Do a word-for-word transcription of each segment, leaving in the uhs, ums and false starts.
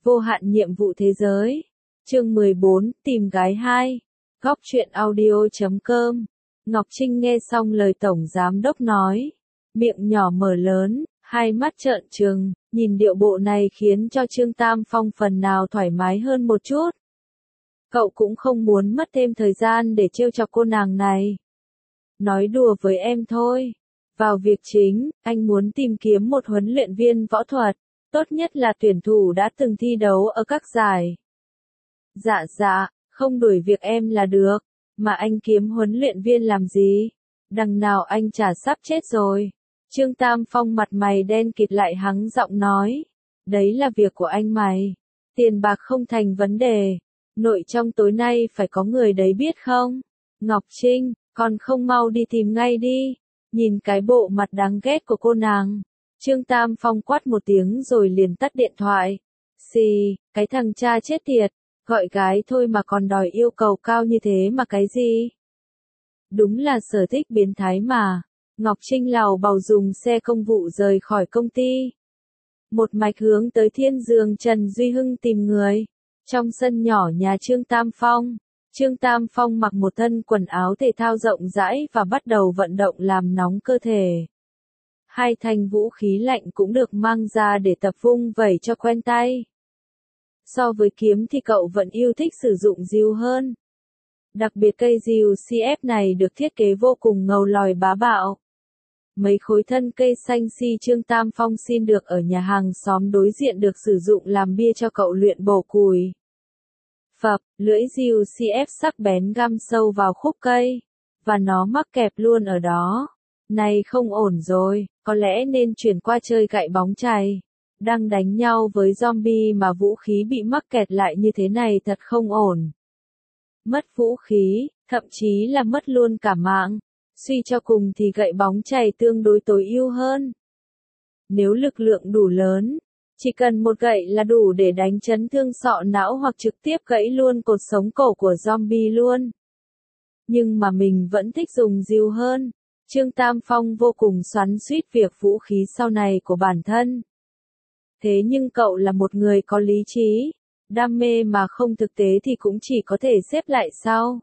Vô hạn nhiệm vụ thế giới. Chương mười bốn, tìm gái hai. Góc truyện audio chấm com. Ngọc Trinh nghe xong lời Tổng Giám Đốc nói. Miệng nhỏ mở lớn, hai mắt trợn trừng, nhìn điệu bộ này khiến cho Trương Tam Phong phần nào thoải mái hơn một chút. Cậu cũng không muốn mất thêm thời gian để trêu chọc cô nàng này. Nói đùa với em thôi. Vào việc chính, anh muốn tìm kiếm một huấn luyện viên võ thuật, tốt nhất là tuyển thủ đã từng thi đấu ở các giải. Dạ dạ, không đuổi việc em là được, mà anh kiếm huấn luyện viên làm gì? Đằng nào anh chả sắp chết rồi. Trương Tam Phong mặt mày đen kịt lại hắng giọng nói. Đấy là việc của anh mày. Tiền bạc không thành vấn đề. Nội trong tối nay phải có người đấy biết không? Ngọc Trinh, con không mau đi tìm ngay đi. Nhìn cái bộ mặt đáng ghét của cô nàng. Trương Tam Phong quát một tiếng rồi liền tắt điện thoại. Xì, cái thằng cha chết tiệt. Gọi gái thôi mà còn đòi yêu cầu cao như thế mà cái gì? Đúng là sở thích biến thái mà. Ngọc Trinh lào bào dùng xe công vụ rời khỏi công ty. Một mạch hướng tới Thiên Dương Trần Duy Hưng tìm người. Trong sân nhỏ nhà Trương Tam Phong, Trương Tam Phong mặc một thân quần áo thể thao rộng rãi và bắt đầu vận động làm nóng cơ thể. Hai thanh vũ khí lạnh cũng được mang ra để tập vung vẩy cho quen tay. So với kiếm thì cậu vẫn yêu thích sử dụng rìu hơn. Đặc biệt cây rìu xê ép này được thiết kế vô cùng ngầu lòi bá bạo. Mấy khối thân cây xanh xi Trương Tam Phong xin được ở nhà hàng xóm đối diện được sử dụng làm bia cho cậu luyện bổ củi. Phập, lưỡi rìu xê ép sắc bén găm sâu vào khúc cây, và nó mắc kẹp luôn ở đó. Này không ổn rồi, có lẽ nên chuyển qua chơi gậy bóng chày. Đang đánh nhau với zombie mà vũ khí bị mắc kẹt lại như thế này thật không ổn. Mất vũ khí, thậm chí là mất luôn cả mạng. Suy cho cùng thì gậy bóng chày tương đối tối ưu hơn. Nếu lực lượng đủ lớn, chỉ cần một gậy là đủ để đánh chấn thương sọ não hoặc trực tiếp gãy luôn cột sống cổ của zombie luôn. Nhưng mà mình vẫn thích dùng rìu hơn. Trương Tam Phong vô cùng xoắn xuýt việc vũ khí sau này của bản thân. Thế nhưng cậu là một người có lý trí, đam mê mà không thực tế thì cũng chỉ có thể xếp lại sau.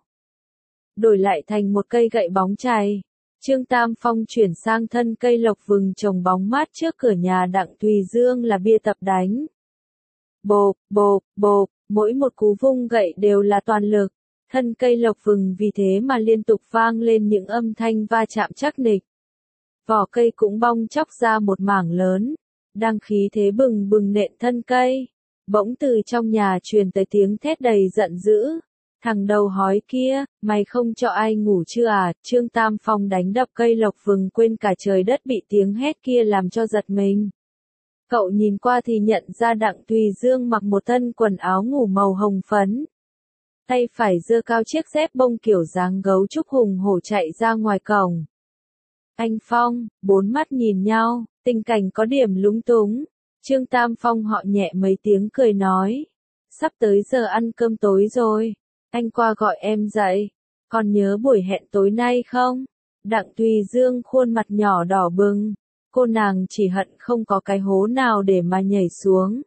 Đổi lại thành một cây gậy bóng chày. Trương Tam Phong chuyển sang thân cây lộc vừng trồng bóng mát trước cửa nhà Đặng Thùy Dương là bia tập đánh. Bộp, bộp, bộp, mỗi một cú vung gậy đều là toàn lực. Thân cây lộc vừng vì thế mà liên tục vang lên những âm thanh va chạm chắc nịch. Vỏ cây cũng bong chóc ra một mảng lớn. Đang khí thế bừng bừng nện thân cây. Bỗng từ trong nhà truyền tới tiếng thét đầy giận dữ. Thằng đầu hói kia, mày không cho ai ngủ chưa à? Trương Tam Phong đánh đập cây lộc vừng quên cả trời đất bị tiếng hét kia làm cho giật mình. Cậu nhìn qua thì nhận ra Đặng Thùy Dương mặc một thân quần áo ngủ màu hồng phấn. Tay phải giơ cao chiếc dép bông kiểu dáng gấu trúc hùng hổ chạy ra ngoài cổng. Anh Phong, bốn mắt nhìn nhau, tình cảnh có điểm lúng túng. Trương Tam Phong họ nhẹ mấy tiếng cười nói. Sắp tới giờ ăn cơm tối rồi. Anh qua gọi em dậy. Còn nhớ buổi hẹn tối nay không? Đặng Thùy Dương khuôn mặt nhỏ đỏ bừng. Cô nàng chỉ hận không có cái hố nào để mà nhảy xuống.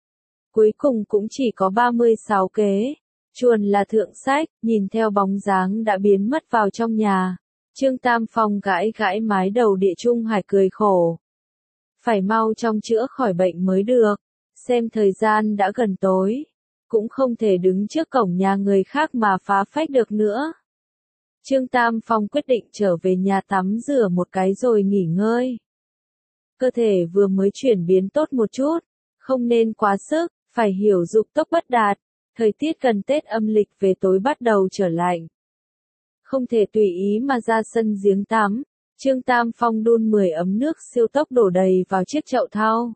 Cuối cùng cũng chỉ có ba mươi sáu kế. Chuồn là thượng sách, nhìn theo bóng dáng đã biến mất vào trong nhà. Trương Tam Phong gãi gãi mái đầu Địa Trung Hải cười khổ. Phải mau chóng chữa khỏi bệnh mới được. Xem thời gian đã gần tối. Cũng không thể đứng trước cổng nhà người khác mà phá phách được nữa. Trương Tam Phong quyết định trở về nhà tắm rửa một cái rồi nghỉ ngơi. Cơ thể vừa mới chuyển biến tốt một chút, không nên quá sức, phải hiểu dục tốc bất đạt. Thời tiết gần Tết âm lịch về tối bắt đầu trở lạnh. Không thể tùy ý mà ra sân giếng tắm. Trương Tam Phong đun mười ấm nước siêu tốc đổ đầy vào chiếc chậu thau.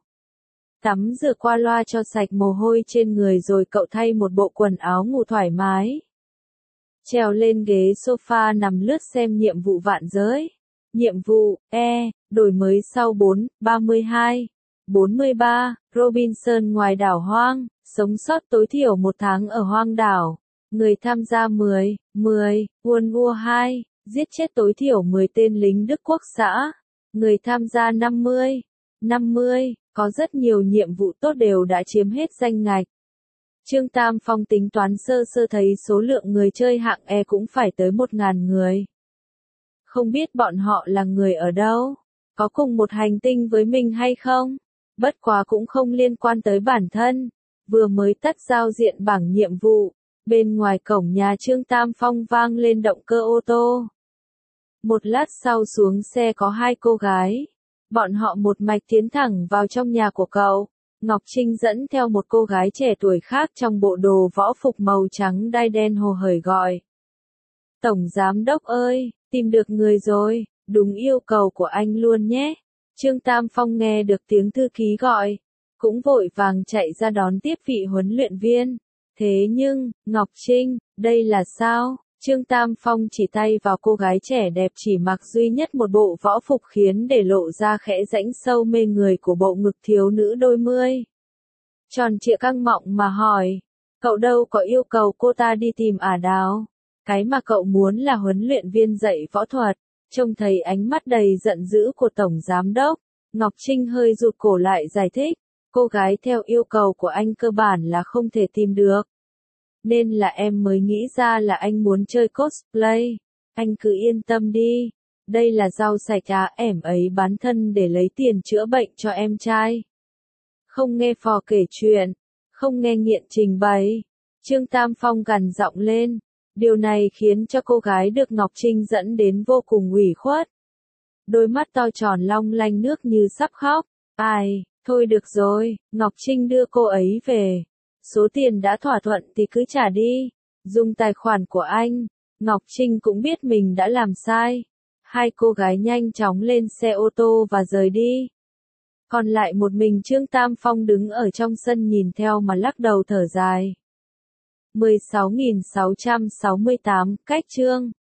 Tắm rửa qua loa cho sạch mồ hôi trên người rồi cậu thay một bộ quần áo ngủ thoải mái. Trèo lên ghế sofa nằm lướt xem nhiệm vụ vạn giới. Nhiệm vụ, E, đổi mới sau bốn, ba mươi hai, bốn mươi ba, Robinson ngoài đảo hoang, sống sót tối thiểu một tháng ở hoang đảo. Người tham gia mười, mười, World War hai, giết chết tối thiểu mười tên lính Đức Quốc xã. Người tham gia năm mươi, năm mươi, Có rất nhiều nhiệm vụ tốt đều đã chiếm hết danh ngạch. Trương Tam Phong tính toán sơ sơ thấy số lượng người chơi hạng E cũng phải tới một ngàn người. Không biết bọn họ là người ở đâu, có cùng một hành tinh với mình hay không? Bất quá cũng không liên quan tới bản thân. Vừa mới tắt giao diện bảng nhiệm vụ, bên ngoài cổng nhà Trương Tam Phong vang lên động cơ ô tô. Một lát sau xuống xe có hai cô gái. Bọn họ một mạch tiến thẳng vào trong nhà của cậu. Ngọc Trinh dẫn theo một cô gái trẻ tuổi khác trong bộ đồ võ phục màu trắng đai đen hồ hởi gọi. Tổng giám đốc ơi, tìm được người rồi, đúng yêu cầu của anh luôn nhé. Trương Tam Phong nghe được tiếng thư ký gọi, cũng vội vàng chạy ra đón tiếp vị huấn luyện viên. Thế nhưng, Ngọc Trinh, đây là sao? Trương Tam Phong chỉ tay vào cô gái trẻ đẹp chỉ mặc duy nhất một bộ võ phục khiến để lộ ra khẽ rãnh sâu mê người của bộ ngực thiếu nữ đôi mươi. Tròn trịa căng mọng mà hỏi, cậu đâu có yêu cầu cô ta đi tìm ả đào. Cái mà cậu muốn là huấn luyện viên dạy võ thuật. Trông thấy ánh mắt đầy giận dữ của Tổng Giám Đốc, Ngọc Trinh hơi rụt cổ lại giải thích, cô gái theo yêu cầu của anh cơ bản là không thể tìm được. Nên là em mới nghĩ ra là anh muốn chơi cosplay. Anh cứ yên tâm đi, đây là rau sạch à, em ấy bán thân để lấy tiền chữa bệnh cho em trai. Không nghe phò kể chuyện, không nghe nghiện trình bày. Trương Tam Phong gằn giọng lên. Điều này khiến cho cô gái được Ngọc Trinh dẫn đến vô cùng ủy khuất. Đôi mắt to tròn long lanh nước như sắp khóc. Ai, thôi được rồi, Ngọc Trinh đưa cô ấy về. Số tiền đã thỏa thuận thì cứ trả đi. Dùng tài khoản của anh. Ngọc Trinh cũng biết mình đã làm sai. Hai cô gái nhanh chóng lên xe ô tô và rời đi. Còn lại một mình Trương Tam Phong đứng ở trong sân nhìn theo mà lắc đầu thở dài. mười sáu nghìn sáu trăm sáu mươi tám, cách chương.